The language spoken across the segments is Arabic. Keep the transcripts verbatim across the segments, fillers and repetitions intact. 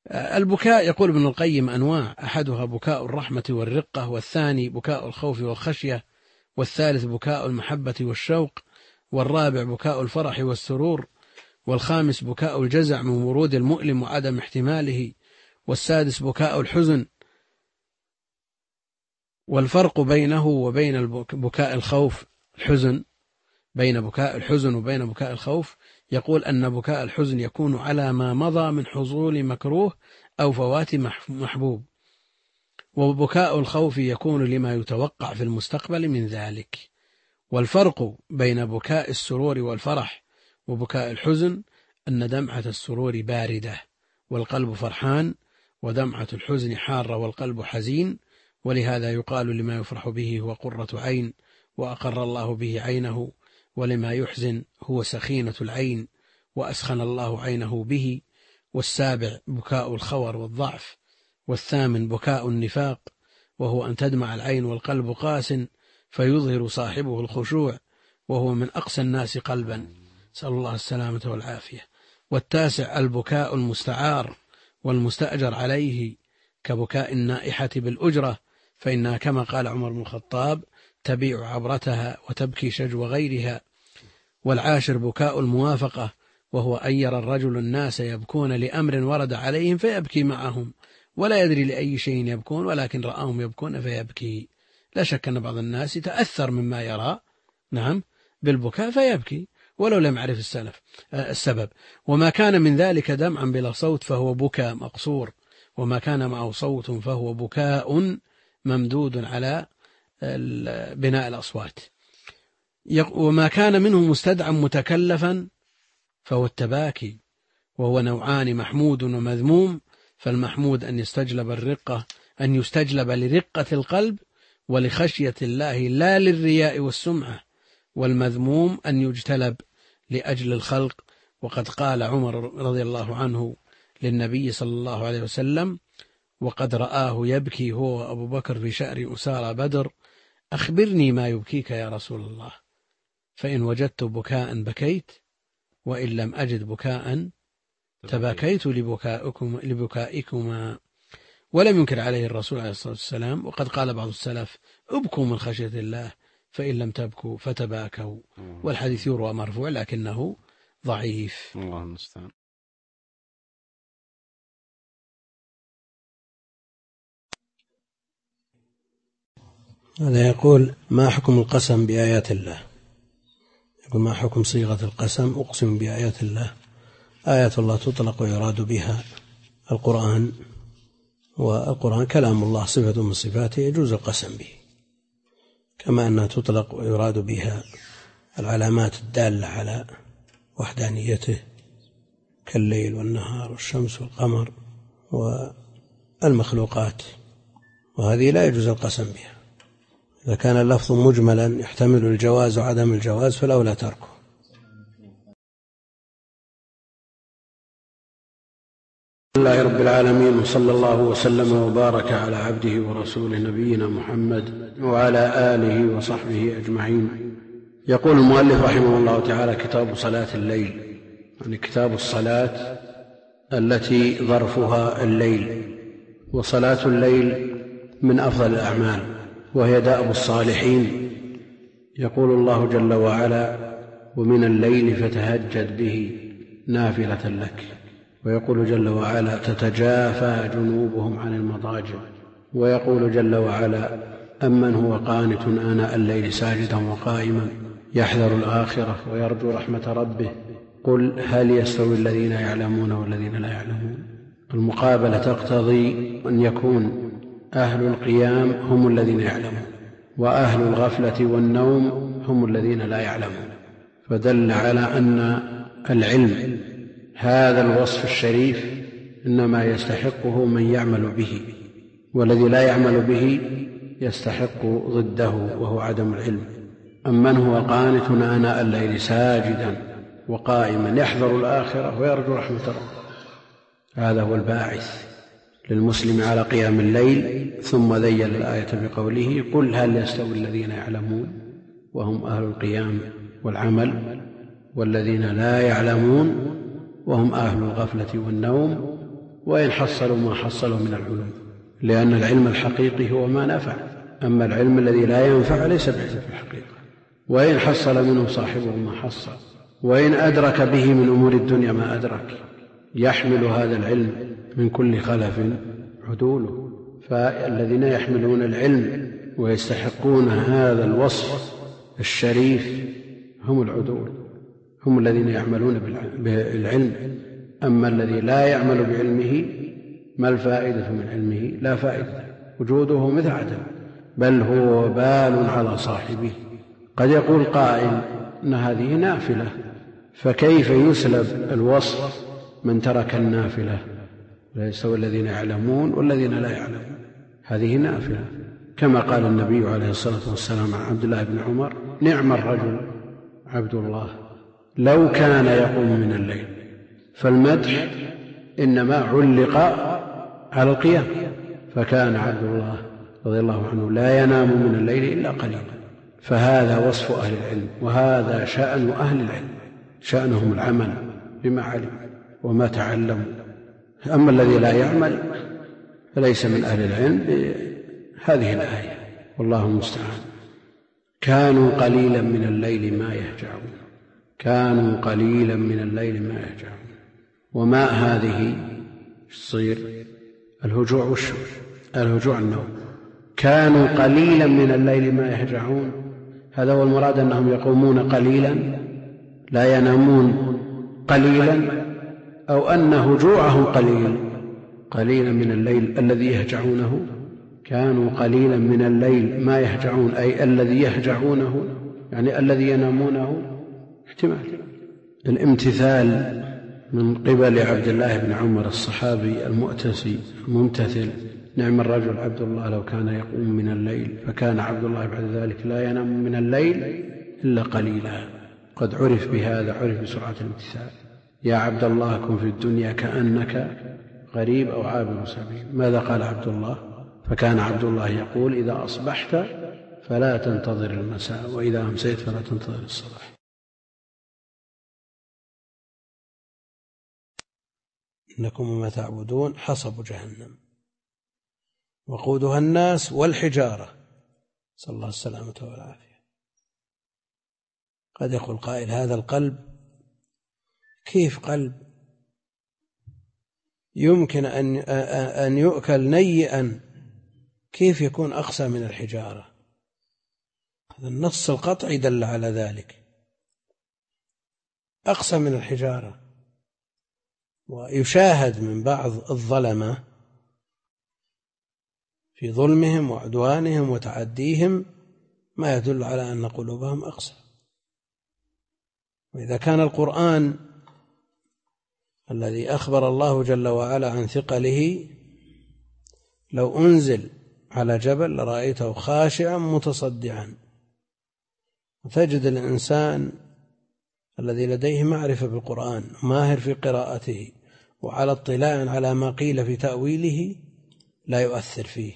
البكاء يقول ابن القيم أنواع، أحدها بكاء الرحمة والرقة، والثاني بكاء الخوف والخشية، والثالث بكاء المحبة والشوق، والرابع بكاء الفرح والسرور، والخامس بكاء الجزع من ورود المؤلم وعدم احتماله، والسادس بكاء الحزن. والفرق بينه وبين بكاء الخوف الحزن بين بكاء الحزن وبين بكاء الخوف، يقول أن بكاء الحزن يكون على ما مضى من حصول مكروه أو فوات محبوب، وبكاء الخوف يكون لما يتوقع في المستقبل من ذلك. والفرق بين بكاء السرور والفرح وبكاء الحزن أن دمعة السرور باردة والقلب فرحان، ودمعة الحزن حارة والقلب حزين، ولهذا يقال لما يفرح به هو قرة عين وأقر الله به عينه، ولما يحزن هو سخينة العين وأسخن الله عينه به. والسابع بكاء الخور والضعف، والثامن بكاء النفاق، وهو أن تدمع العين والقلب قاس فيظهر صاحبه الخشوع، وهو من أقسى الناس قلبا، نسأل الله السلامة والعافية. والتاسع البكاء المستعار والمستأجر عليه، كبكاء النائحة بالأجرة، فإنها كما قال عمر بن الخطاب تبيع عبرتها وتبكي شجو غيرها. والعاشر بكاء الموافقة، وهو أن يرى الرجل الناس يبكون لأمر ورد عليهم فيبكي معهم، ولا يدري لأي شيء يبكون، ولكن رآهم يبكون فيبكي. لا شك أن بعض الناس يتأثر مما يرى نعم بالبكاء فيبكي ولو لم يعرف السلف السبب. وما كان من ذلك دمعا بلا صوت فهو بكاء مقصور، وما كان معه صوت فهو بكاء ممدود على بناء الأصوات. وما كان منه مستدعا متكلفا فهو التباكي، وهو نوعان محمود ومذموم. فالمحمود أن يستجلب الرقة أن يستجلب لرقة القلب ولخشية الله لا للرياء والسمعة، والمذموم أن يجتلب لأجل الخلق. وقد قال عمر رضي الله عنه للنبي صلى الله عليه وسلم وقد رآه يبكي هو وأبو بكر في شأر أسارى بدر: أخبرني ما يبكيك يا رسول الله، فإن وجدت بكاء بكيت، وإن لم أجد بكاء تباكيت لبكائكما, لبكائكما. ولم ينكر عليه الرسول عليه الصلاة والسلام. وقد قال بعض السلف: ابكوا من خشية الله، فإن لم تبكوا فتباكوا. والحديث يروى مرفوع لكنه ضعيف. الله المستعان. هذا يقول: ما حكم القسم بآيات الله؟ يقول: ما حكم صيغة القسم؟ أقسم بآيات الله. آيات الله تطلق ويراد بها القرآن، والقرآن كلام الله صفة من صفاته يجوز القسم به، كما أنها تطلق ويراد بها العلامات الدالة على وحدانيته كالليل والنهار والشمس والقمر والمخلوقات، وهذه لا يجوز القسم بها. إذا كان اللفظ مجملا يحتمل الجواز وعدم الجواز فالأولى تركه. الحمد لله رب العالمين، وصلى الله وسلم وبارك على عبده ورسوله نبينا محمد وعلى آله وصحبه أجمعين. يقول المؤلف رحمه الله تعالى: كتاب صلاة الليل، يعني كتاب الصلاة التي ظرفها الليل. وصلاة الليل من أفضل الأعمال، وهي دأب الصالحين. يقول الله جل وعلا: ومن الليل فتهجد به نافلة لك. ويقول جل وعلا: تتجافى جنوبهم عن المضاجع. ويقول جل وعلا: أمن هو قانت آناء الليل ساجدا وقائما يحذر الآخرة ويرجو رحمة ربه قل هل يستوي الذين يعلمون والذين لا يعلمون. المقابلة تقتضي أن يكون أهل القيام هم الذين يعلمون، وأهل الغفلة والنوم هم الذين لا يعلمون، فدل على أن العلم هذا الوصف الشريف إنما يستحقه من يعمل به، والذي لا يعمل به يستحق ضده وهو عدم العلم. أمن هو قانت آناء الليل ساجدا وقائما يحذر الآخرة ويرجو رحمة ربه، هذا هو الباعث للمسلم على قيام الليل. ثم ذيل الآية بقوله: قل هل يستوي الذين يعلمون وهم أهل القيام والعمل والذين لا يعلمون وهم أهل الغفلة والنوم وإن حصلوا ما حصلوا من العلوم، لأن العلم الحقيقي هو ما نفع، أما العلم الذي لا ينفع ليس بعلم في الحقيقة. وإن حصل منه صاحبه ما حصل، وإن أدرك به من أمور الدنيا ما أدرك، يحمل هذا العلم من كل خلف عدوله. فالذين يحملون العلم ويستحقون هذا الوصف الشريف هم العدول، هم الذين يعملون بالعلم. أما الذي لا يعمل بعلمه ما الفائدة من علمه؟ لا فائدة، وجوده مثل عدم، بل هو وبال على صاحبه. قد يقول قائل إن هذه نافلة، فكيف يسلب الوصف من ترك النافلة؟ لا يستوي الذين يعلمون والذين لا يعلمون، هذه نافلة. كما قال النبي عليه الصلاة والسلام عن عبد الله بن عمر: نعم الرجل عبد الله لو كان يقوم من الليل. فالمدح إنما علق على القيام، فكان عبد الله رضي الله عنه لا ينام من الليل إلا قليلا. فهذا وصف أهل العلم، وهذا شأن أهل العلم، شأنهم العمل بما علم وما تعلموا. أما الذي لا يعمل فليس من أهل العلم بهذه الآية، والله المستعان. كانوا قليلا من الليل ما يهجعون، كانوا قليلا من الليل ما يهجعون. وما هذه تصير الهجوع والشو الهجوع النوم. كانوا قليلا من الليل ما يهجعون، هذا هو المراد، أنهم يقومون قليلا لا ينامون قليلا، أو أن هجوعهم قليل قليلا من الليل الذي يهجعونه. كانوا قليلا من الليل ما يهجعون، أي الذي يهجعونه يعني الذي ينامونه. احتمال الامتثال من قبل عبد الله بن عمر الصحابي المؤتسي الممتثل: نعم الرجل عبد الله لو كان يقوم من الليل. فكان عبد الله بعد ذلك لا ينام من الليل إلا قليلا. قد عرف بهذا، عرف بسرعة الامتثال. يا عبد الله كن في الدنيا كأنك غريب أو عابر سبيل. ماذا قال عبد الله؟ فكان عبد الله يقول: إذا أصبحت فلا تنتظر المساء، وإذا أمسيت فلا تنتظر الصباح. إنكم وما تعبدون حصب جهنم وقودها الناس والحجارة، صلى الله السلامة والعافية. قد يقول قائل: هذا القلب كيف قلب يمكن أن أن يؤكل نيئا، كيف يكون أقسى من الحجارة؟ هذا النص القطعي دل على ذلك، أقسى من الحجارة. ويشاهد من بعض الظلمة في ظلمهم وعدوانهم وتعديهم ما يدل على أن قلوبهم أقسى. وإذا كان القرآن الذي أخبر الله جل وعلا عن ثقله لو أنزل على جبل لرأيته خاشعا متصدعا، وتجد الإنسان الذي لديه معرفة بالقرآن ماهر في قراءته وعلى اطلاع على ما قيل في تأويله لا يؤثر فيه،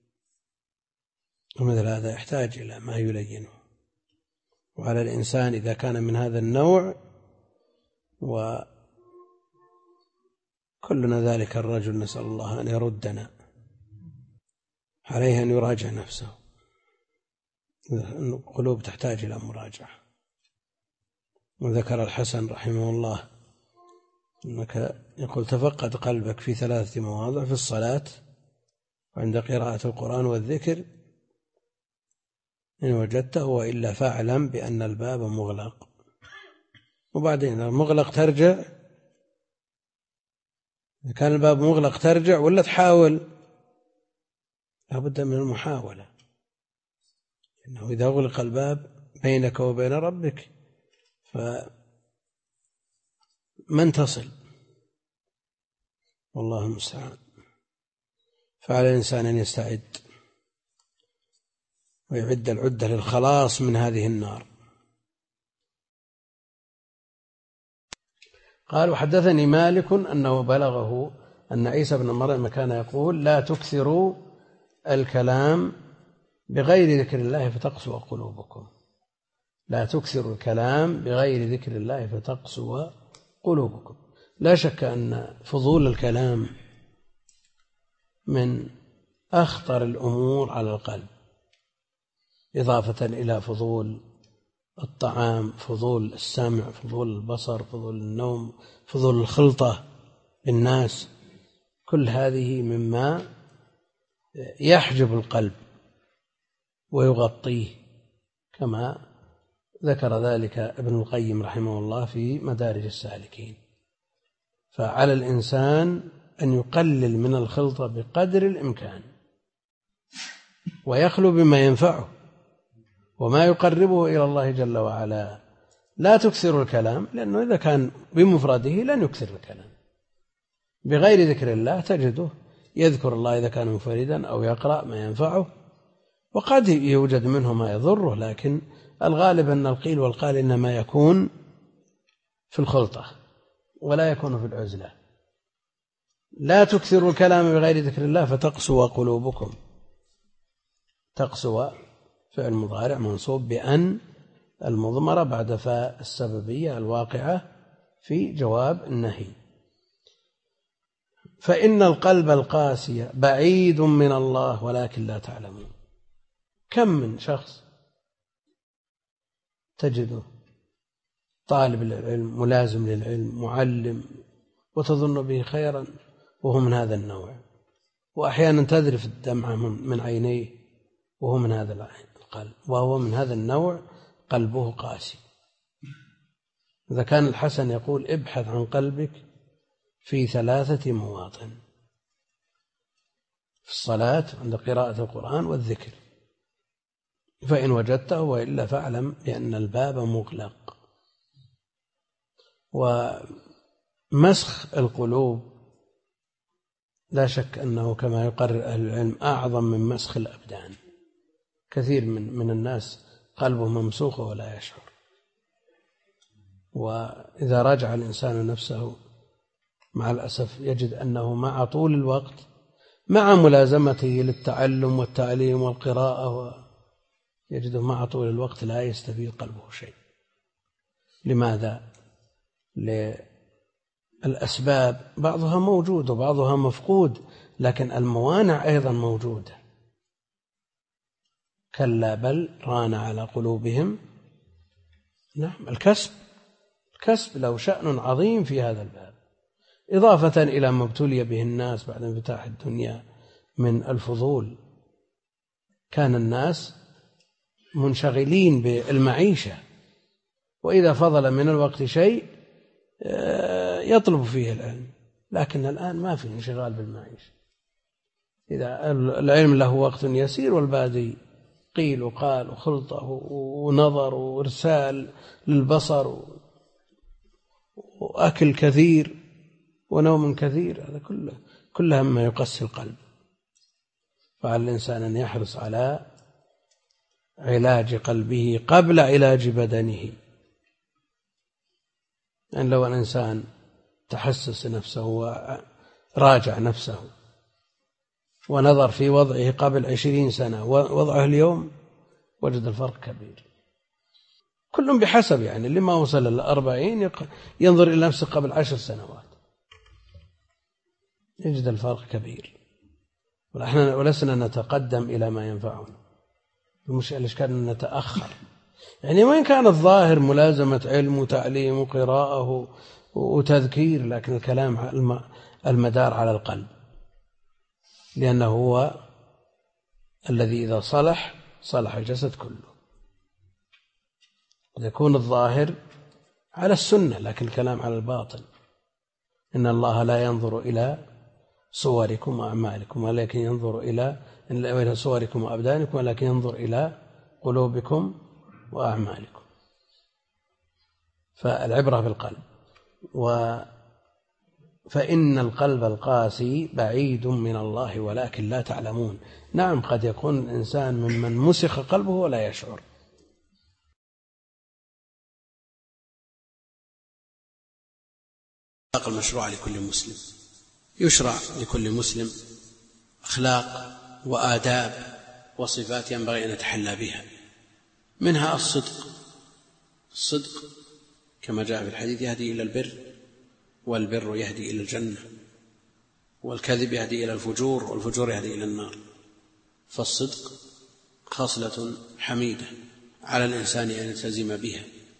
ومثل هذا يحتاج إلى ما يلينه. وعلى الإنسان إذا كان من هذا النوع، وكلنا ذلك الرجل نسأل الله أن يردنا، عليه أن يراجع نفسه. القلوب تحتاج إلى مراجعة. وذكر الحسن رحمه الله أنك يقول: تفقد قلبك في ثلاثة مواضع: في الصلاة، وعند قراءة القرآن والذكر، إن وجدته، وإلا فاعلم بأن الباب مغلق. وبعدين المغلق ترجع، إذا كان الباب مغلق ترجع ولا تحاول؟ لابد من المحاولة، إنه إذا أغلق الباب بينك وبين ربك فمن تصل؟ والله المستعان. فعلى الإنسان أن يستعد ويعد العدة للخلاص من هذه النار. قال: وحدثني مالك أنه بلغه أن عيسى بن مريم كان يقول: لا تكثروا الكلام بغير ذكر الله فتقسو قلوبكم. لا تكثروا الكلام بغير ذكر الله فتقسو قلوبكم. لا شك أن فضول الكلام من أخطر الأمور على القلب، إضافة إلى فضول الطعام، فضول السمع، فضول البصر، فضول النوم، فضول الخلطة بالناس، كل هذه مما يحجب القلب ويغطيه، كما ذكر ذلك ابن القيم رحمه الله في مدارج السالكين. فعلى الإنسان أن يقلل من الخلطة بقدر الإمكان، ويخلو بما ينفعه وما يقربه إلى الله جل وعلا. لا تكثر الكلام، لأنه إذا كان بمفرده لن يكثر الكلام. بغير ذكر الله تجده يذكر الله إذا كان منفردا أو يقرأ ما ينفعه، وقد يوجد منه ما يضره، لكن الغالب أن القيل والقال إنما يكون في الخلطة ولا يكون في العزلة. لا تكثروا الكلام بغير ذكر الله فتقسو قلوبكم. تقسو فعل مضارع منصوب بأن المضمرة بعد فاء السببية الواقعة في جواب النهي. فإن القلب القاسي بعيد من الله ولكن لا تعلمون. كم من شخص تجده طالب للعلم، ملازم للعلم، معلم، وتظن به خيرا وهو من هذا النوع، وأحيانا تذرف الدمعة من عينيه وهو من هذا القلب، وهو من هذا النوع، قلبه قاسي. إذا كان الحسن يقول ابحث عن قلبك في ثلاثة مواطن: في الصلاة، عند قراءة القرآن، والذكر، فإن وجدته، وإلا فاعلم بأن الباب مغلق. ومسخ القلوب لا شك أنه كما يقرر أهل العلم أعظم من مسخ الأبدان. كثير من من الناس قلبه ممسوخ ولا يشعر. وإذا راجع الإنسان نفسه مع الأسف يجد أنه مع طول الوقت، مع ملازمته للتعلم والتعليم والقراءة، يجده مع طول الوقت لا يستفيد قلبه شيء. لماذا؟ للأسباب، بعضها موجود وبعضها مفقود، لكن الموانع أيضا موجودة. كلا بل ران على قلوبهم. نعم، الكسب الكسب له شأن عظيم في هذا الباب، إضافة إلى ما ابتلي به الناس بعد انفتاح الدنيا من الفضول. كان الناس منشغلين بالمعيشة، وإذا فضل من الوقت شيء يطلب فيه العلم، لكن الآن ما في انشغال بالمعيشة. إذا العلم له وقت يسير والباقي قيل وقال وخلطة ونظر وإرسال للبصر وأكل كثير ونوم كثير، هذا كله كلها مما يقسي القلب. فعلى الإنسان أن يحرص على علاج قلبه قبل علاج بدنه. يعني لو الإنسان تحسس نفسه وراجع نفسه ونظر في وضعه قبل عشرين سنة ووضعه اليوم، وجد الفرق كبير. كل بحسب، يعني اللي ما وصل الأربعين ينظر إلى نفسه قبل عشر سنوات يجد الفرق كبير. ونحن ولسنا نتقدم إلى ما ينفعنا، الإشكال أن نتأخر. يعني وإن كان الظاهر ملازمة علم وتعليم وقراءة وتذكير، لكن الكلام المدار على القلب، لأنه هو الذي إذا صلح صلح الجسد كله. يكون الظاهر على السنة، لكن الكلام على الباطن. إن الله لا ينظر إلى صوركم وأعمالكم ولكن ينظر إلى إلى صوركم وأبدانكم ولكن ينظر إلى قلوبكم وأعمالكم. فالعبرة بالقلب. و فإن القلب القاسي بعيد من الله ولكن لا تعلمون. نعم، قد يكون الإنسان ممن مسخ قلبه ولا يشعر. الأخلاق المشروعة لكل مسلم، يشرع لكل مسلم أخلاق وآداب وصفات ينبغي أن يتحلى بها، منها الصدق. الصدق كما جاء في الحديث يهدي إلى البر، والبر يهدي إلى الجنة، والكذب يهدي إلى الفجور، والفجور يهدي إلى النار. فالصدق خصلة حميدة على الإنسان أن يلتزم بها،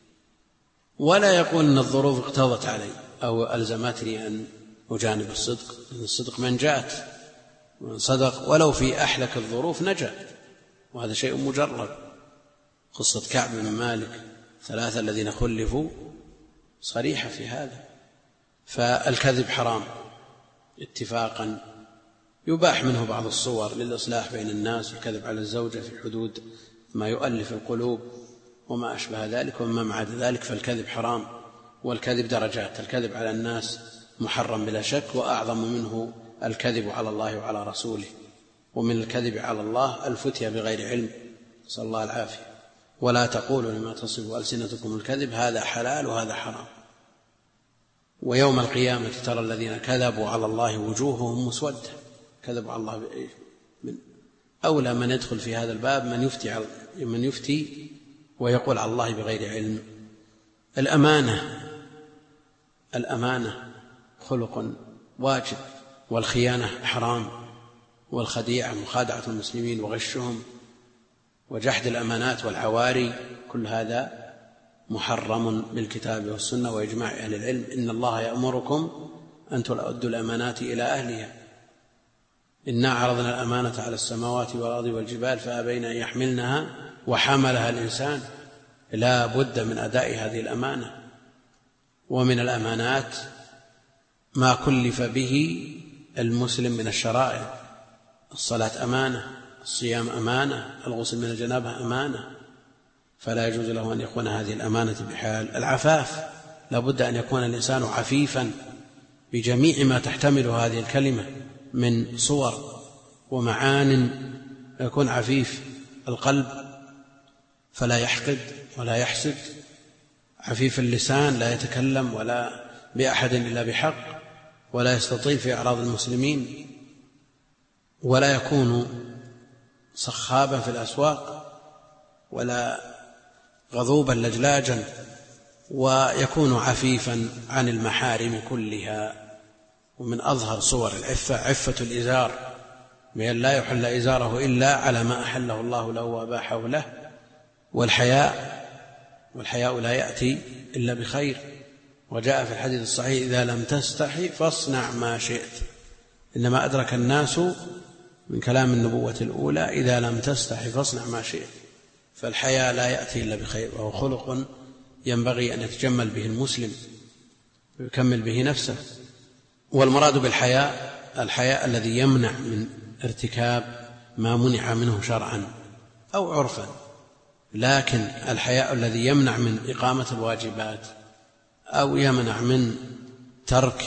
ولا يقول أن الظروف اقتضت علي أو ألزمتني أن أجانب الصدق، إن الصدق منجاة، ومن صدق ولو في أحلك الظروف نجا، وهذا شيء مجرد. قصة كعب بن مالك ثلاثة الذين خلفوا صريحة في هذا. فالكذب حرام اتفاقا، يباح منه بعض الصور للإصلاح بين الناس، الكذب على الزوجة في حدود ما يؤلف القلوب وما أشبه ذلك، وما مع ذلك فالكذب حرام. والكذب درجات، الكذب على الناس محرم بلا شك، وأعظم منه الكذب على الله وعلى رسوله. ومن الكذب على الله الفتيا بغير علم، نسأل الله العافية. ولا تقولوا لما تصف ألسنتكم الكذب هذا حلال وهذا حرام. ويوم القيامة ترى الذين كذبوا على الله وجوههم مسودة، كذبوا على الله. من أولى من يدخل في هذا الباب من يفتي, من يفتي ويقول على الله بغير علم. الأمانة الأمانة خلق واجب، والخيانة حرام، والخديعة مخادعة المسلمين وغشهم وجحد الأمانات والعواري، كل هذا محرم بالكتاب والسنة وإجماع أهل العلم. إن الله يأمركم أن تؤدوا الأمانات إلى أهلها، إنا عرضنا الأمانة على السماوات والأرض والجبال فأبين أن يحملنها وحملها الإنسان. لا بد من أداء هذه الأمانة. ومن الأمانات ما كلف به المسلم من الشرائع، الصلاة أمانة، الصيام أمانة، الغسل من الجنابة أمانة، فلا يجوز له أن يكون هذه الأمانة بحال. العفاف لا بد أن يكون الإنسان عفيفا بجميع ما تحتمل هذه الكلمة من صور ومعان، يكون عفيف القلب فلا يحقد ولا يحسد، عفيف اللسان لا يتكلم ولا بأحد إلا بحق، ولا يستطيل في أعراض المسلمين، ولا يكون صخابا في الأسواق ولا غضوبا لجلاجا، ويكون عفيفا عن المحارم كلها. ومن أظهر صور العفة عفة الإزار، بأن لا يحل إزاره إلا على ما أحله الله له وأباحه له. والحياء والحياء لا يأتي إلا بخير، وجاء في الحديث الصحيح إذا لم تستحي فاصنع ما شئت. إنما أدرك الناس من كلام النبوة الأولى إذا لم تستحي فاصنع ما شئت. فالحياء لا يأتي إلا بخير، وهو خلق ينبغي أن يتجمل به المسلم ويكمل به نفسه. والمراد بالحياء الحياء الذي يمنع من ارتكاب ما منع منه شرعا أو عرفا، لكن الحياء الذي يمنع من إقامة الواجبات أو يمنع من ترك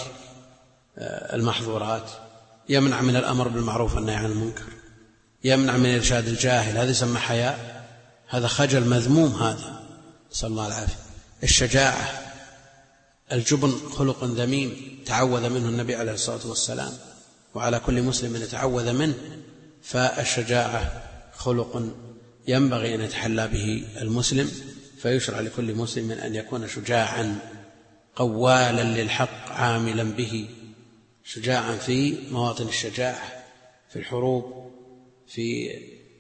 المحظورات، يمنع من الأمر بالمعروف والنهي عن المنكر، يمنع من إرشاد الجاهل، هذا يسمى حياء. هذا خجل مذموم، هذا نسأل الله العافية. الشجاعة الجبن خلق ذميم تعوذ منه النبي عليه الصلاة والسلام، وعلى كل مسلم أن يتعوذ منه. فالشجاعة خلق ينبغي أن يتحلى به المسلم، فيشرع لكل مسلم أن يكون شجاعا قوالا للحق عاملا به، شجاعا في مواطن الشجاعة، في الحروب، في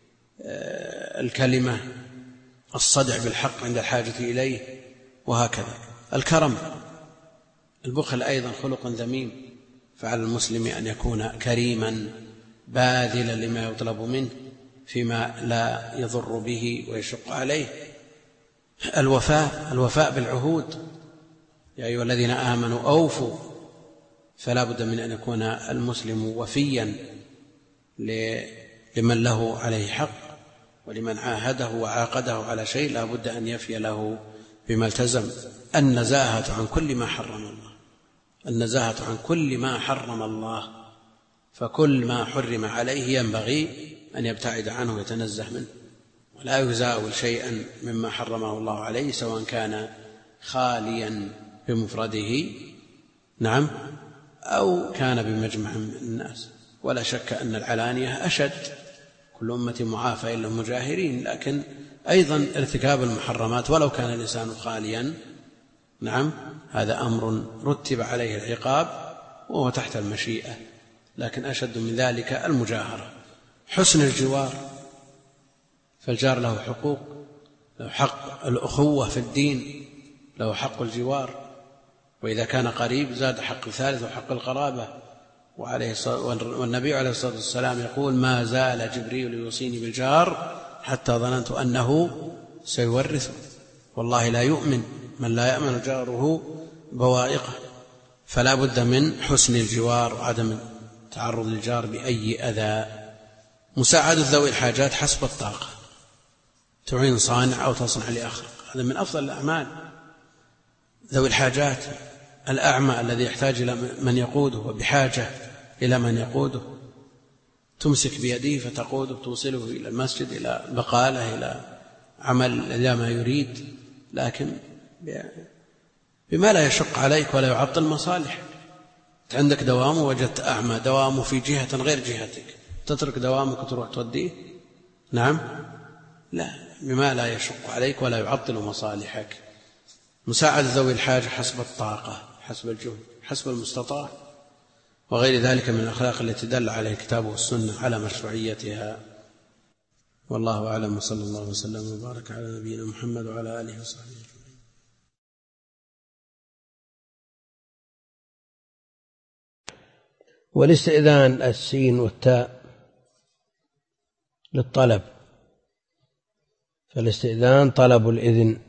الكلمة، الصدع بالحق عند الحاجة إليه، وهكذا. الكرم البخل أيضا خلق ذميم، فعلى المسلم أن يكون كريما باذلا لما يطلب منه فيما لا يضر به ويشق عليه. الوفاء الوفاء بالعهود، يا أيها الذين آمنوا أوفوا، فلا بد من أن يكون المسلم وفيا لمن له عليه حق، ولمن عاهده وعاقده على شيء لا بد أن يفي له بما التزم. النزاهة عن كل ما حرم الله، النزاهة عن كل ما حرم الله، فكل ما حرم عليه ينبغي أن يبتعد عنه ويتنزه منه، ولا يزاول شيئا مما حرمه الله عليه، سواء كان خاليا بمفرده نعم أو كان بمجمع من الناس. ولا شك أن العلانية أشد، كل أمة معافى إلا المجاهرين، لكن أيضا ارتكاب المحرمات ولو كان الإنسان خاليا نعم هذا أمر رتب عليه العقاب وهو تحت المشيئة، لكن أشد من ذلك المجاهرة. حسن الجوار، فالجار له حقوق، له حق الأخوة في الدين، له حق الجوار، وإذا كان قريب زاد حق ثالث وحق القرابة. والنبي عليه الصلاة والسلام يقول: ما زال جبريل يوصيني بالجار حتى ظننت أنه سيورثه. والله لا يؤمن من لا يأمن جاره بوائقه. فلا بد من حسن الجوار وعدم التعرض للجار بأي أذى. مساعدة ذوي الحاجات حسب الطاقة، تعين صانع أو تصنع لأخرق، هذا من أفضل الأعمال. ذوي الحاجات، الأعمى الذي يحتاج إلى من يقوده وبحاجة إلى من يقوده، تمسك بيده فتقوده، توصله إلى المسجد، إلى بقالة، إلى عمل إلى ما يريد، لكن بما لا يشق عليك ولا يعطل مصالح. عندك دوام ووجدت أعمى دوامه في جهة غير جهتك، تترك دوامك وتروح توديه؟ نعم، لا، بما لا يشق عليك ولا يعطل مصالحك. مساعدة ذوي الحاجة حسب الطاقة، حسب الجهد، حسب المستطاع، وغير ذلك من الأخلاق التي دل عليه الكتاب والسنة على مشروعيتها. والله أعلم، وصلى الله وسلم وبارك على نبينا محمد وعلى آله وصحبه أجمعين. والاستئذان السين والتاء للطلب، فالاستئذان طلب الإذن،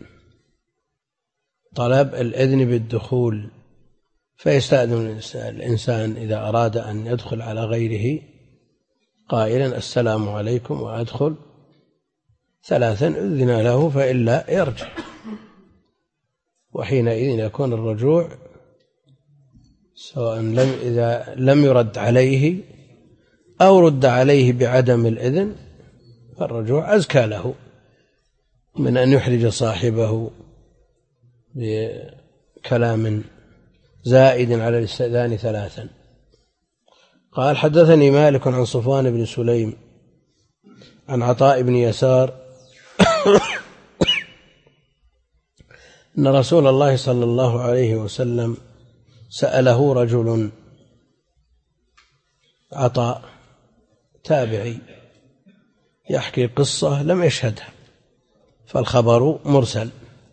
طلب الإذن بالدخول، فيستأذن الإنسان إذا أراد أن يدخل على غيره قائلا: السلام عليكم، وأدخل ثلاثا أذن له، فإلا يرجع، وحينئذ يكون الرجوع سواء لم إذا لم يرد عليه أو رد عليه بعدم الإذن، فالرجوع أزكى له من أن يحرج صاحبه بكلام زائد على الاستئذان ثلاثا. قال: حدثني مالك عن صفوان بن سليم عن عطاء بن يسار أن رسول الله صلى الله عليه وسلم سأله رجل، عطاء تابعي يحكي قصة لم يشهدها، فالخبر مرسل،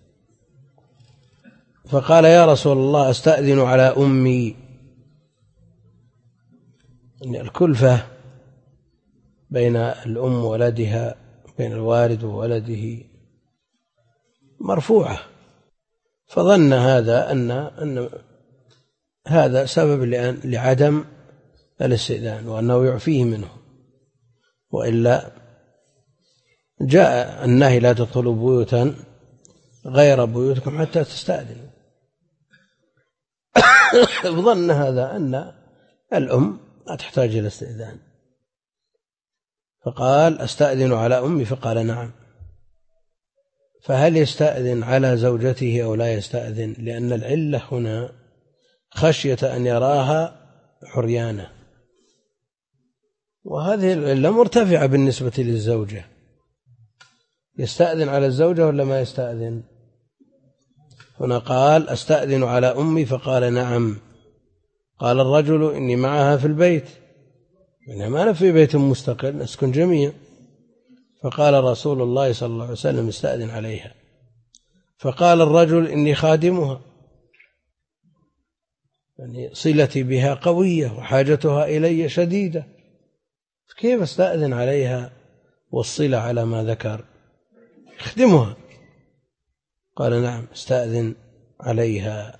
فقال: يا رسول الله، أستأذن على أمي. أن الكلفة بين الأم وولدها، بين الوالد وولده، مرفوعة، فظن هذا أن أن هذا سبب لعدم الاستئذان وأنه يعفيه منه، وإلا جاء النهي: لا تدخلوا بيوتا غير بيوتكم حتى تستأذنوا. ظن هذا أن الأم لا تحتاج إلى استئذان، فقال: أستأذن على أمي، فقال: نعم. فهل يستأذن على زوجته أو لا يستأذن؟ لأن العلة هنا خشية أن يراها عريانة، وهذه العلة مرتفعة بالنسبة للزوجة. يستأذن على الزوجة ولا ما يستأذن؟ هنا قال: أستأذن على أمي، فقال: نعم. قال الرجل: إني معها في البيت، إنما أنا في بيت مستقل نسكن جميعا. فقال رسول الله صلى الله عليه وسلم: استأذن عليها. فقال الرجل: إني خادمها، يعني صلتي بها قوية وحاجتها إلي شديدة، كيف استأذن عليها والصلة على ما ذكر؟ اخدمها. قال: نعم، استأذن عليها.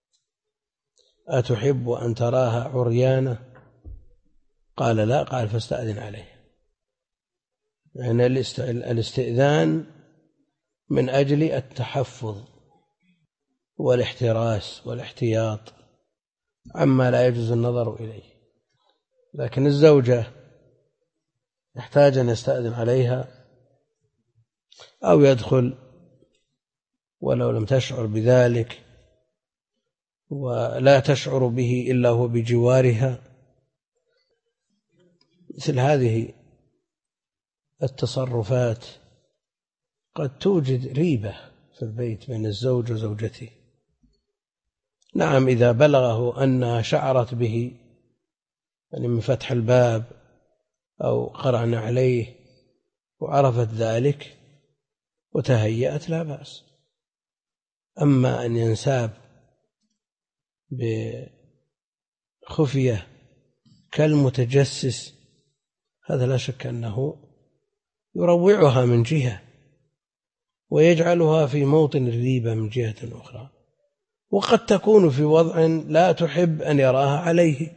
أتحب أن تراها عريانة؟ قال: لا. قال: فاستأذن عليها. يعني الاستئذان من أجل التحفظ والاحتراس والاحتياط عما لا يجوز النظر إليه. لكن الزوجة يحتاج أن يستأذن عليها أو يدخل ولو لم تشعر بذلك، ولا تشعر به إلا هو بجوارها. مثل هذه التصرفات قد توجد ريبة في البيت بين الزوج وزوجته. نعم، إذا بلغه أنها شعرت به يعني من فتح الباب أو قرأنا عليه وعرفت ذلك وتهيأت لا بأس. أما أن ينساب بخفية كالمتجسس هذا لا شك أنه يروعها من جهة ويجعلها في موطن الريبة من جهة أخرى، وقد تكون في وضع لا تحب أن يراها عليه،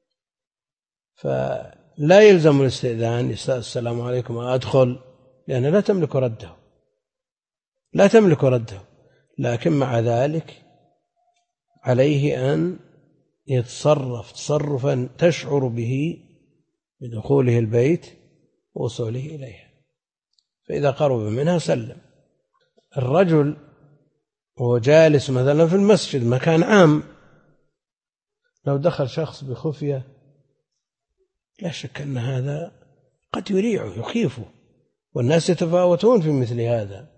فلا يلزم الاستئذان السلام عليكم أدخل، لأن لا تملك رده لا تملك رده لكن مع ذلك عليه أن يتصرف تصرفا تشعر به بدخوله البيت ووصوله إليها، فإذا قرب منها سلم. الرجل وهو جالس مثلا في المسجد مكان عام، لو دخل شخص بخفية لا شك أن هذا قد يريعه يخيفه، والناس يتفاوتون في مثل هذا،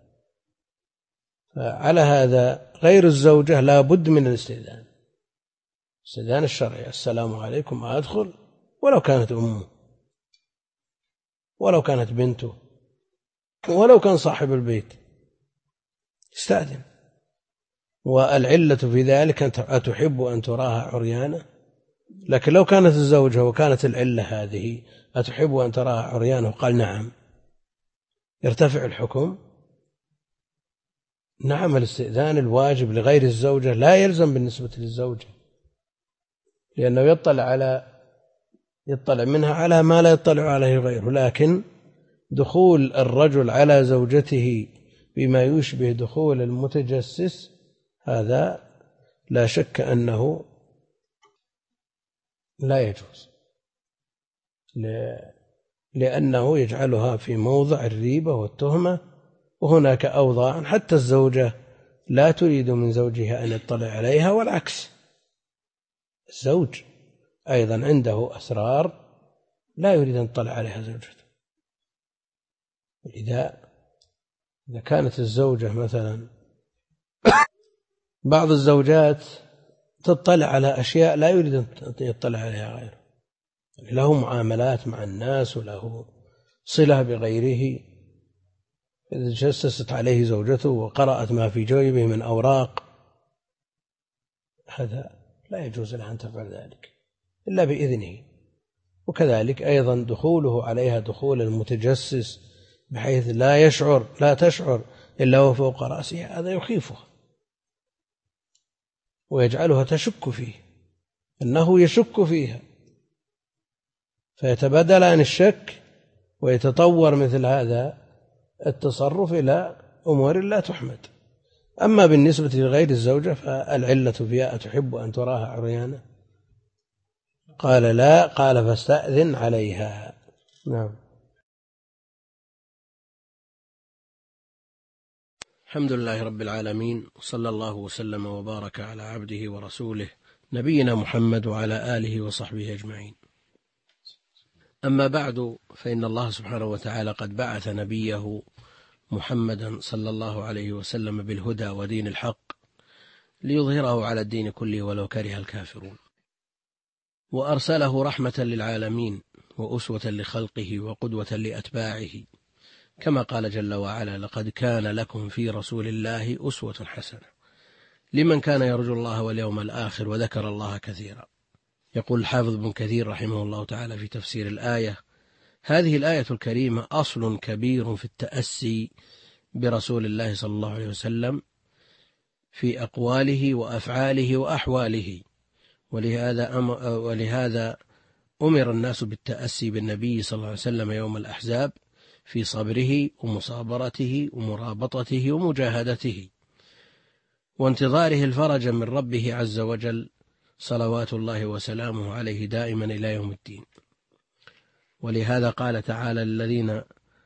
فعلى هذا غير الزوجة لا بد من الاستئذان، الاستئذان الشرعي، السلام عليكم أدخل، ولو كانت أمه ولو كانت بنته ولو كان صاحب البيت استأذن. والعلة في ذلك أتحب أن تراها عريانة، لكن لو كانت الزوجة وكانت العلة هذه أتحب أن تراها عريانة وقال نعم يرتفع الحكم. نعم الاستئذان الواجب لغير الزوجة لا يلزم بالنسبة للزوجة، لأنه يطلع على يطلع منها على ما لا يطلع عليه غيره، لكن دخول الرجل على زوجته بما يشبه دخول المتجسس هذا لا شك أنه لا يجوز، لأنه يجعلها في موضع الريبة والتهمة، وهناك أوضاع حتى الزوجة لا تريد من زوجها أن يطلع عليها، والعكس الزوج أيضا عنده أسرار لا يريد أن يطلع عليها زوجته. إذا إذا كانت الزوجة مثلا بعض الزوجات تطلع على أشياء لا يريد أن يطلع عليها غيره، له معاملات مع الناس وله صلة بغيره، إذا جسست عليه زوجته وقرأت ما في جيبه من أوراق هذا لا يجوز لها أن تفعل ذلك إلا بإذنه. وكذلك أيضا دخوله عليها دخول المتجسس بحيث لا يشعر لا تشعر إلا وهو فوق رأسها، هذا يخيفها ويجعلها تشك فيه، أنه يشك فيها، فيتبادل عن الشك ويتطور مثل هذا التصرف إلى أمور لا تحمد. أما بالنسبة لغير الزوجة فالعلة فيها أتحب أن تراها عريانة، قال لا، قال فاستأذن عليها. نعم. الحمد لله رب العالمين، وصلى الله وسلم وبارك على عبده ورسوله نبينا محمد وعلى آله وصحبه أجمعين. أما بعد، فإن الله سبحانه وتعالى قد بعث نبيه محمدا صلى الله عليه وسلم بالهدى ودين الحق ليظهره على الدين كله ولو كره الكافرون، وأرسله رحمة للعالمين وأسوة لخلقه وقدوة لأتباعه، كما قال جل وعلا: لقد كان لكم في رسول الله أسوة حسنة لمن كان يرجو الله واليوم الآخر وذكر الله كثيرا. يقول الحافظ ابن كثير رحمه الله تعالى في تفسير الآية: هذه الآية الكريمة أصل كبير في التأسي برسول الله صلى الله عليه وسلم في أقواله وأفعاله وأحواله، ولهذا أمر, ولهذا أمر الناس بالتأسي بالنبي صلى الله عليه وسلم يوم الأحزاب في صبره ومصابرته ومرابطته ومجاهدته وانتظاره الفرج من ربه عز وجل، صلوات الله وسلامه عليه دائما إلى يوم الدين. ولهذا قال تعالى: الذين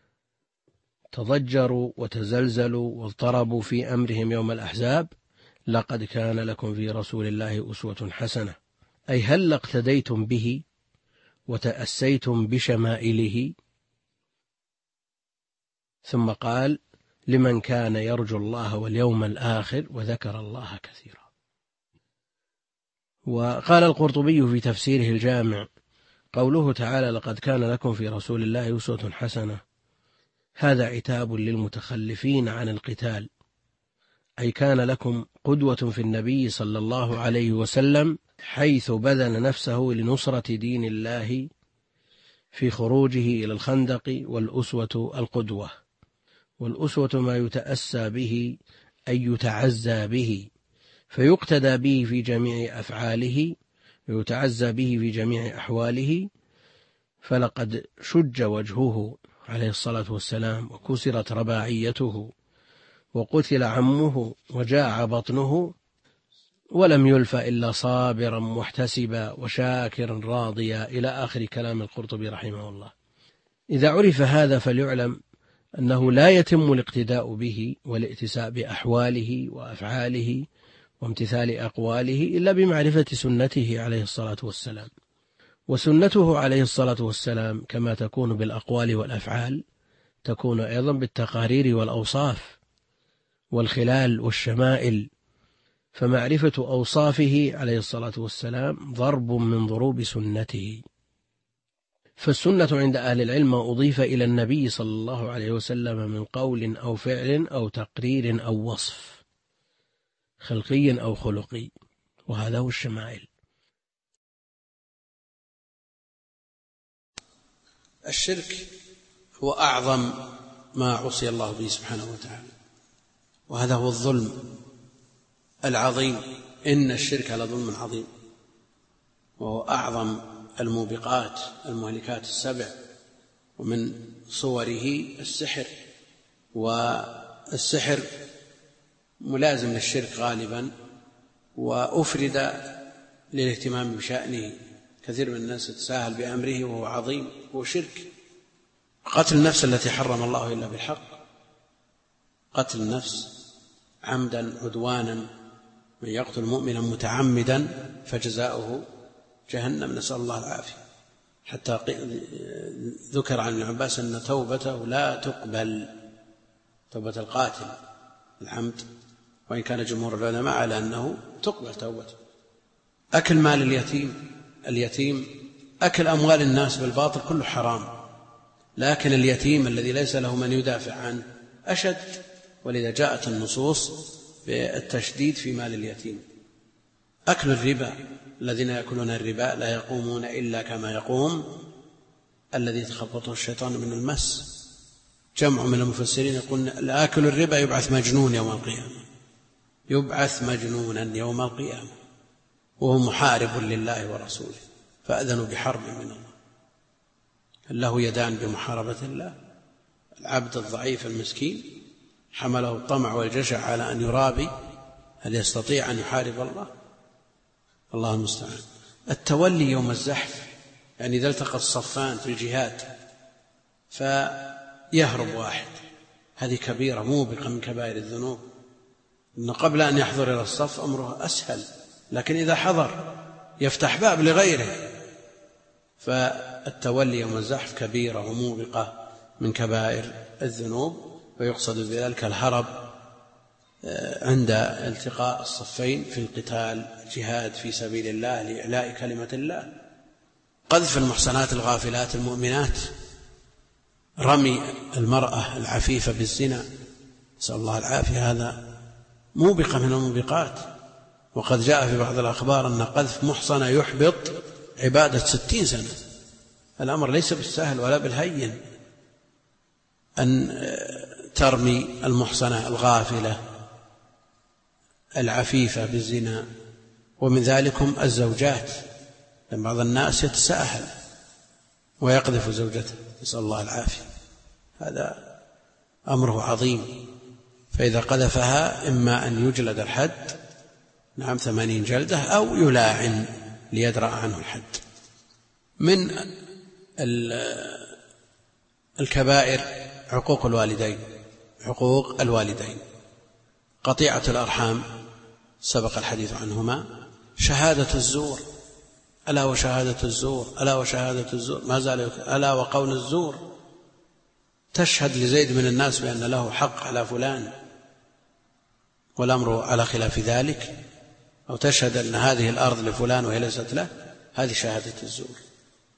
تضجروا وتزلزلوا واضطربوا في أمرهم يوم الأحزاب لقد كان لكم في رسول الله أسوة حسنة، أي هل اقتديتم به وتأسيتم بشمائله. ثم قال: لمن كان يرجو الله واليوم الآخر وذكر الله كثيرا. وقال القرطبي في تفسيره الجامع: قوله تعالى لقد كان لكم في رسول الله أسوة حسنة، هذا عتاب للمتخلفين عن القتال، أي كان لكم قدوة في النبي صلى الله عليه وسلم حيث بذل نفسه لنصرة دين الله في خروجه إلى الخندق، والأسوة القدوة، والأسوة ما يتأسى به أي يتعزى به، فيقتدى به في جميع أفعاله ويتعزى به في جميع أحواله. فلقد شج وجهه عليه الصلاة والسلام، وكسرت رباعيته، وقتل عمه، وجاع بطنه، ولم يلف إلا صابرا محتسبا وشاكرا راضيا، إلى آخر كلام القرطبي رحمه الله. إذا عرف هذا فليعلم أنه لا يتم الاقتداء به والائتساء بأحواله وأفعاله وامتثال أقواله إلا بمعرفة سنته عليه الصلاة والسلام. وسنته عليه الصلاة والسلام كما تكون بالأقوال والأفعال تكون أيضا بالتقارير والأوصاف والخلال والشمائل، فمعرفة أوصافه عليه الصلاة والسلام ضرب من ضروب سنته. فالسنة عند أهل العلم ما أضيف إلى النبي صلى الله عليه وسلم من قول أو فعل أو تقرير أو وصف خلقي أو خلقي، وهذا هو الشمائل. الشرك هو أعظم ما عصي الله به سبحانه وتعالى، وهذا هو الظلم العظيم، إن الشرك لظلم عظيم، وهو أعظم الموبقات المهلكات السبع، ومن صوره السحر، والسحر ملازم للشرك غالبا، وأفرد للاهتمام بشأنه. كثير من الناس يتساهل بأمره وهو عظيم، هو شرك. قتل النفس التي حرم الله إلا بالحق، قتل النفس عمدا عدوانا، من يقتل مؤمنا متعمدا فجزاؤه جهنم، نسأل الله العافية. حتى ذكر عن ابن عباس أن توبته لا تقبل، توبة القاتل العمد، وإن كان جمهور العلماء على أنه تقبل توبته. أكل مال اليتيم، اليتيم أكل أموال الناس بالباطل كله حرام، لكن اليتيم الذي ليس له من يدافع عنه أشد، ولذا جاءت النصوص بالتشديد في مال اليتيم. أكل الربا، الذين يأكلون الربا لا يقومون إلا كما يقوم الذي يتخبطه الشيطان من المس. جمع من المفسرين يقول آكل الربا يبعث مجنون يوم القيامة، يبعث مجنونا يوم القيامة وهو محارب لله ورسوله، فأذنوا بحرب من الله. له يدان بمحاربة الله. العبد الضعيف المسكين حمله الطمع والجشع على أن يرابي، هل يستطيع أن يحارب الله؟ الله المستعان. التولي يوم الزحف، يعني إذا التقى الصفان في الجهاد فيهرب واحد، هذه كبيرة موبقة من كبائر الذنوب. إن قبل أن يحضر إلى الصف أمره أسهل، لكن إذا حضر يفتح باب لغيره. فالتولي يوم الزحف كبيرة وموبقة من كبائر الذنوب، ويقصد بذلك الهرب عند التقاء الصفين في القتال، جهاد في سبيل الله لإعلاء كلمة الله. قذف المحصنات الغافلات المؤمنات، رمي المرأة العفيفة بالزنا، نسأل الله العافية، هذا موبقة من الموبقات. وقد جاء في بعض الأخبار أن قذف محصنة يحبط عبادة ستين سنة. الأمر ليس بالسهل ولا بالهين أن ترمي المحصنة الغافلة العفيفة بالزنا. ومن ذلكم الزوجات، لأن بعض الناس يتساهل ويقذف زوجته، نسأل الله العافية، هذا أمره عظيم. فإذا قذفها إما أن يجلد الحد، نعم ثمانين جلدة، أو يلاعن ليدرأ عنه الحد. من الكبائر عقوق الوالدين، حقوق الوالدين، قطيعة الأرحام سبق الحديث عنهما، شهادة الزور، ألا وشهادة الزور، ألا وشهادة الزور، ما زال ألا وقول الزور. تشهد لزيد من الناس بأن له حق على فلان والأمر على خلاف ذلك، أو تشهد أن هذه الأرض لفلان وهي ليست له، هذه شهادة الزور.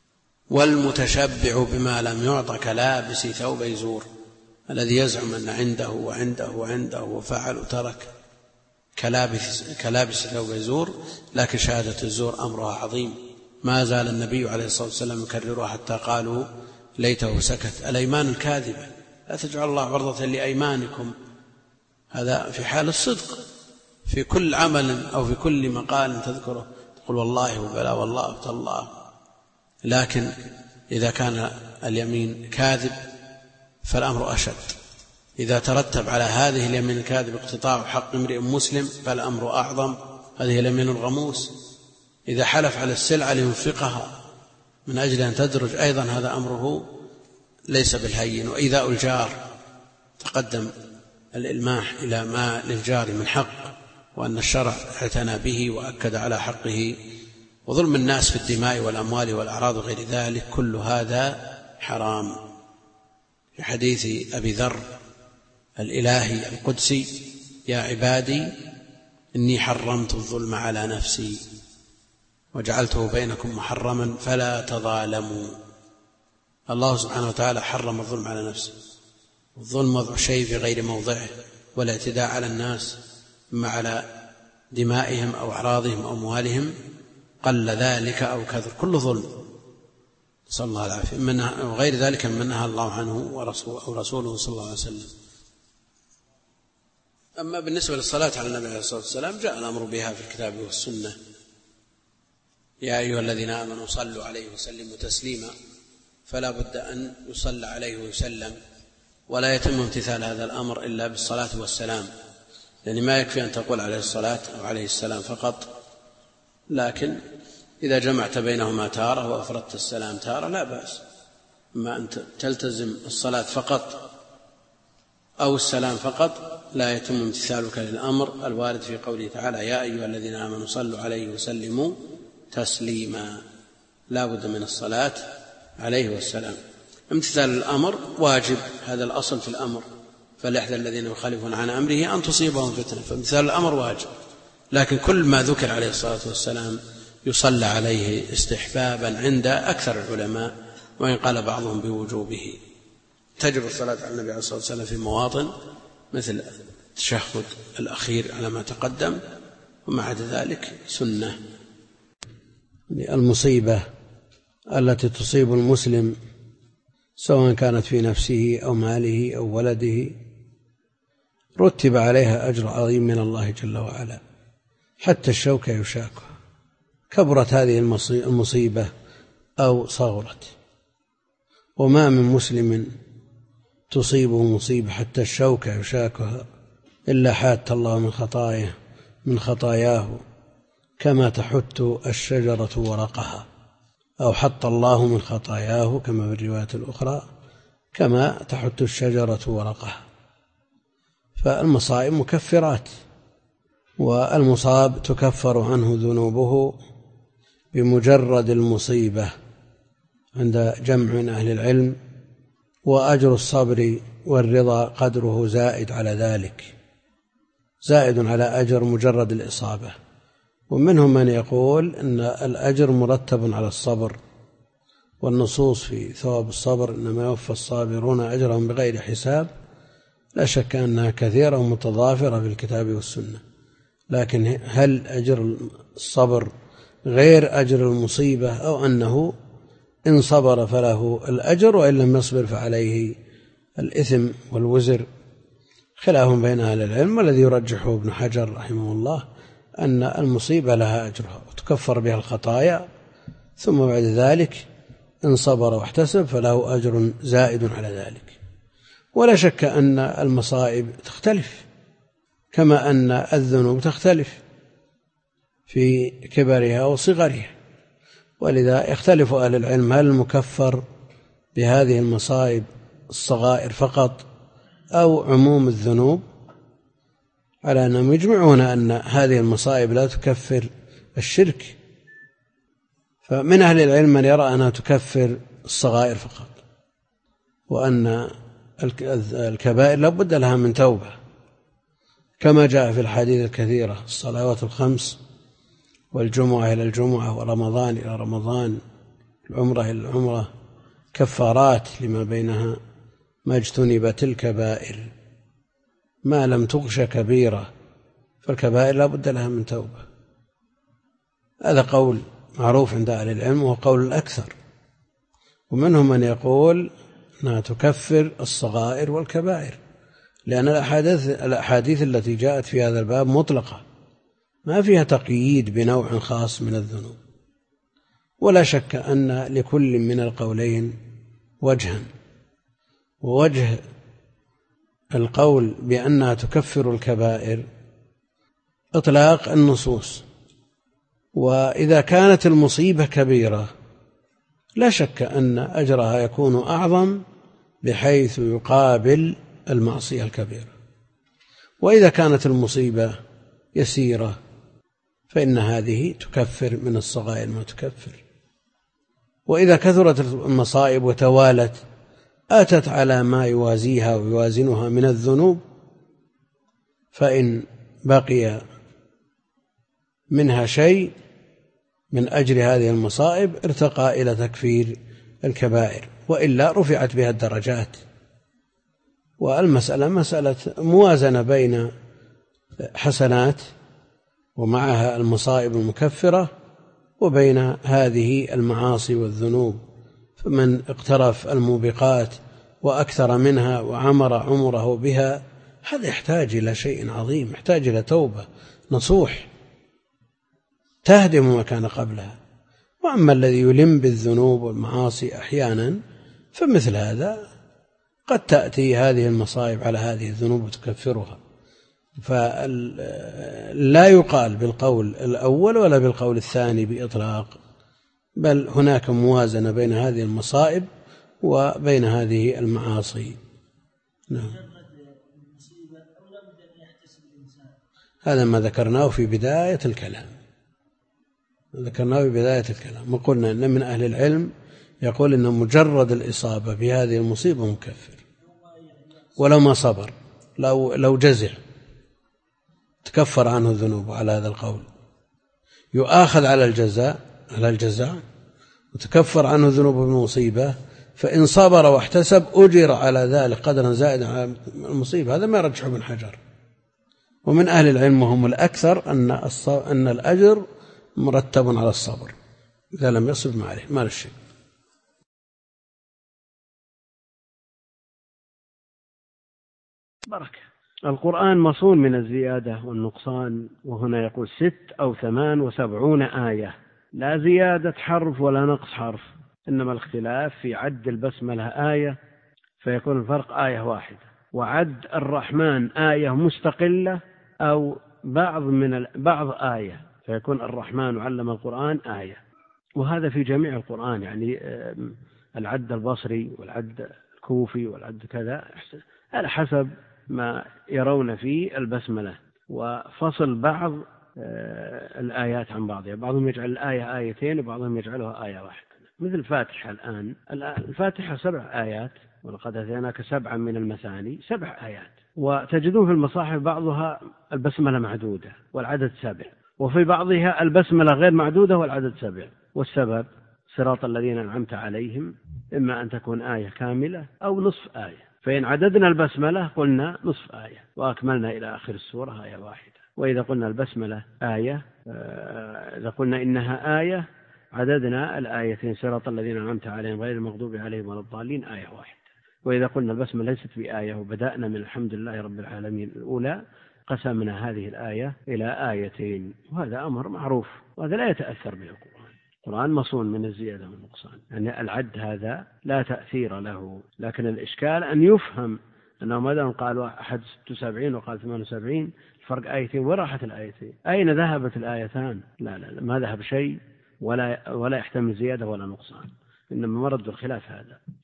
والمتشبع بما لم يعط كلابس ثوب زور، الذي يزعم أن عنده وعنده وعنده وفعل وترك، كلابس, كلابس ثوب زور. لكن شهادة الزور أمرها عظيم، ما زال النبي عليه الصلاة والسلام يكررها حتى قالوا ليته سكت. الأيمان الكاذبة، لا تجعل الله عرضة لأيمانكم، هذا في حال الصدق، في كل عمل أو في كل مقال تذكره تقول والله وبلا والله وتالله. لكن إذا كان اليمين كاذب فالأمر أشد، إذا ترتب على هذه اليمين الكاذب اقتطاع حق امرئ مسلم فالأمر أعظم، هذه اليمين الغموس. إذا حلف على السلعة لينفقها من أجل أن تدرج أيضا هذا أمره ليس بالهين. وإيذاء الجار، تقدم الإلماح إلى ما للجار من حق، وأن الشرع اعتنى به وأكد على حقه. وظلم الناس في الدماء والأموال والأعراض وغير ذلك كل هذا حرام. في حديث أبي ذر الإلهي القدسي: يا عبادي إني حرمت الظلم على نفسي وجعلته بينكم محرما فلا تظالموا. الله سبحانه وتعالى حرم الظلم على نفسه، والظلم وضع شيء في غير موضعه، والاعتداء على الناس إما على دمائهم أو أعراضهم أو أموالهم قل ذلك أو كثر، كل ظلم، صلى الله العافية، وغير ذلك من نهى الله عنه ورسوله صلى الله عليه وسلم. أما بالنسبة للصلاة على النبي عليه الصلاة والسلام جاء الأمر بها في الكتاب والسنة: يا أيها الذين آمنوا صلوا عليه وسلموا تسليما، فلا بد أن يصلى عليه ويسلم، ولا يتم امتثال هذا الأمر إلا بالصلاة والسلام، يعني ما يكفي أن تقول عليه الصلاة أو عليه السلام فقط، لكن إذا جمعت بينهما تارة وأفردت السلام تارة لا بأس. أما أن تلتزم الصلاة فقط أو السلام فقط لا يتم امتثالك للأمر الوارد في قوله تعالى: يا أيها الذين آمنوا صلوا عليه وسلموا تسليما، لا بد من الصلاة عليه والسلام. امتثال الأمر واجب، هذا الأصل في الأمر، فليحذر الذين يخالفون عن أمره أن تصيبهم فتنة، فامتثال الأمر واجب. لكن كل ما ذكر عليه الصلاة والسلام يصلى عليه استحبابا عند أكثر العلماء، وإن قال بعضهم بوجوبه. تجب الصلاة على النبي عليه الصلاة والسلام في مواطن مثل التشهد الأخير على ما تقدم، وما عدا ذلك سنة. المصيبة التي تصيب المسلم سواء كانت في نفسه أو ماله أو ولده رتب عليها أجر عظيم من الله جل وعلا، حتى الشوكة يشاكها، كبرت هذه المصيبة أو صغرت. وما من مسلم تصيبه مصيبة حتى الشوكة يشاكها إلا حات الله من خطاياه من خطاياه كما تحت الشجرة ورقها، أو حط الله من خطاياه كما في الرواية الأخرى كما تحت الشجرة ورقها. فالمصائب مكفرات، والمصاب تكفر عنه ذنوبه بمجرد المصيبة عند جمع من أهل العلم، وأجر الصبر والرضا قدره زائد على ذلك، زائد على أجر مجرد الإصابة. ومنهم من يقول أن الأجر مرتب على الصبر، والنصوص في ثواب الصبر إنما يوفى الصابرون أجرهم بغير حساب، لا شك أنها كثيرة ومتضافرة في الكتاب والسنة. لكن هل أجر الصبر غير أجر المصيبة، أو أنه إن صبر فله الأجر وإن لم يصبر فعليه الإثم والوزر؟ خلاف بين أهل العلم، والذي يرجحه ابن حجر رحمه الله أن المصيبة لها أجرها وتكفر بها الخطايا، ثم بعد ذلك إن صبر واحتسب فله أجر زائد على ذلك. ولا شك أن المصائب تختلف كما أن الذنوب تختلف في كبرها وصغرها، ولذا يختلف أهل العلم هل المكفر بهذه المصائب الصغائر فقط أو عموم الذنوب، على أنهم يجمعون أن هذه المصائب لا تكفر الشرك. فمن أهل العلم من يرى أنها تكفر الصغائر فقط، وأن الكبائر لا بد لها من توبة، كما جاء في الحديث الكثيرة: الصلوات الخمس والجمعة إلى الجمعة ورمضان إلى رمضان العمرة إلى العمرة كفارات لما بينها، ما اجتنبت الكبائر ما لم تغش كبيرة، فالكبائر لا بد لها من توبة. هذا قول معروف عند أهل العلم وهو قول الأكثر، ومنهم من يقول أنها تكفر الصغائر والكبائر، لأن الأحاديث, الأحاديث التي جاءت في هذا الباب مطلقة ما فيها تقييد بنوع خاص من الذنوب. ولا شك أن لكل من القولين وجها، ووجه القول بأنها تكفر الكبائر إطلاق النصوص، وإذا كانت المصيبة كبيرة لا شك أن أجرها يكون أعظم بحيث يقابل المعصية الكبيرة، وإذا كانت المصيبة يسيرة فإن هذه تكفر من الصغائر ما تكفر. وإذا كثرت المصائب وتوالت أتت على ما يوازيها ويوازنها من الذنوب، فإن بقي منها شيء من أجر هذه المصائب ارتقى إلى تكفير الكبائر، وإلا رفعت بها الدرجات. والمسألة مسألة موازنة بين حسنات ومعها المصائب المكفرة وبين هذه المعاصي والذنوب. فمن اقترف الموبقات وأكثر منها وعمر عمره بها هذا يحتاج إلى شيء عظيم، يحتاج إلى توبة نصوح تهدم ما كان قبلها. وأما الذي يلم بالذنوب والمعاصي أحيانا فمثل هذا قد تأتي هذه المصائب على هذه الذنوب وتكفرها. فلا يقال بالقول الأول ولا بالقول الثاني بإطلاق، بل هناك موازنة بين هذه المصائب وبين هذه المعاصي. نعم. هذا ما ذكرناه في بداية الكلام ذكرناه في بداية الكلام وقلنا أن من أهل العلم يقول إن مجرد الإصابة بهذه المصيبة مكفر ولو ما صبر، لو, لو جزع تكفر عنه الذنوب. على هذا القول يؤاخذ على الجزاء على الجزاء وتكفر عنه ذنوب بالمصيبة، فإن صبر واحتسب أجر على ذلك قدرا زائدا على المصيبة. هذا ما يرجح ابن حجر. ومن أهل العلم وهم الأكثر أن أن الأجر مرتب على الصبر إذا لم يصب ما عليه ما الشيء. بركة. القرآن مصون من الزيادة والنقصان، وهنا يقول ست أو ثمان وسبعون آية، لا زيادة حرف ولا نقص حرف، إنما الاختلاف في عد البسملة آية فيكون الفرق آية واحدة، وعد الرحمن آية مستقلة أو بعض من بعض آية فيكون الرحمن علم القرآن آية. وهذا في جميع القرآن، يعني العد البصري والعد الكوفي والعد كذا على حسب ما يرون في البسملة، وفصل بعض الآيات عن بعضها. بعضهم يجعل الآية آيتين وبعضهم يجعلها آية واحدة، مثل الفاتحة. الآن الفاتحة سبع آيات، ولقد أتيناك سبعا من المثاني، سبع آيات. وتجدون في المصاحف بعضها البسملة معدودة والعدد سبع، وفي بعضها البسملة غير معدودة والعدد سبع. والسبب صراط الذين أنعمت عليهم إما أن تكون آية كاملة أو نصف آية، فإن عددنا البسملة قلنا نصف آية وأكملنا إلى آخر السورة آية واحدة. وإذا قلنا البسملة آية، إذا قلنا إنها آية عددنا الآيتين صراط الذين أنعمت عليهم غير المغضوب عليهم ولا الضالين آية واحدة. وإذا قلنا البسملة ليست بآية وبدأنا من الحمد لله رب العالمين الأولى قسمنا هذه الآية إلى آيتين، وهذا أمر معروف وهذا لا يتأثر به القرآن. القرآن مصون من الزيادة والنقصان، يعني العد هذا لا تأثير له، لكن الإشكال أن يفهم أنه ماذا قالوا أحد ستة وسبعين وقال ثمان وسبعين الفرق آيتين، وراحت الآيتين أين ذهبت الآيتان؟ لا لا, لا ما ذهب شيء ولا, ولا يحتمل زيادة ولا نقصان، إنما مرد الخلاف هذا.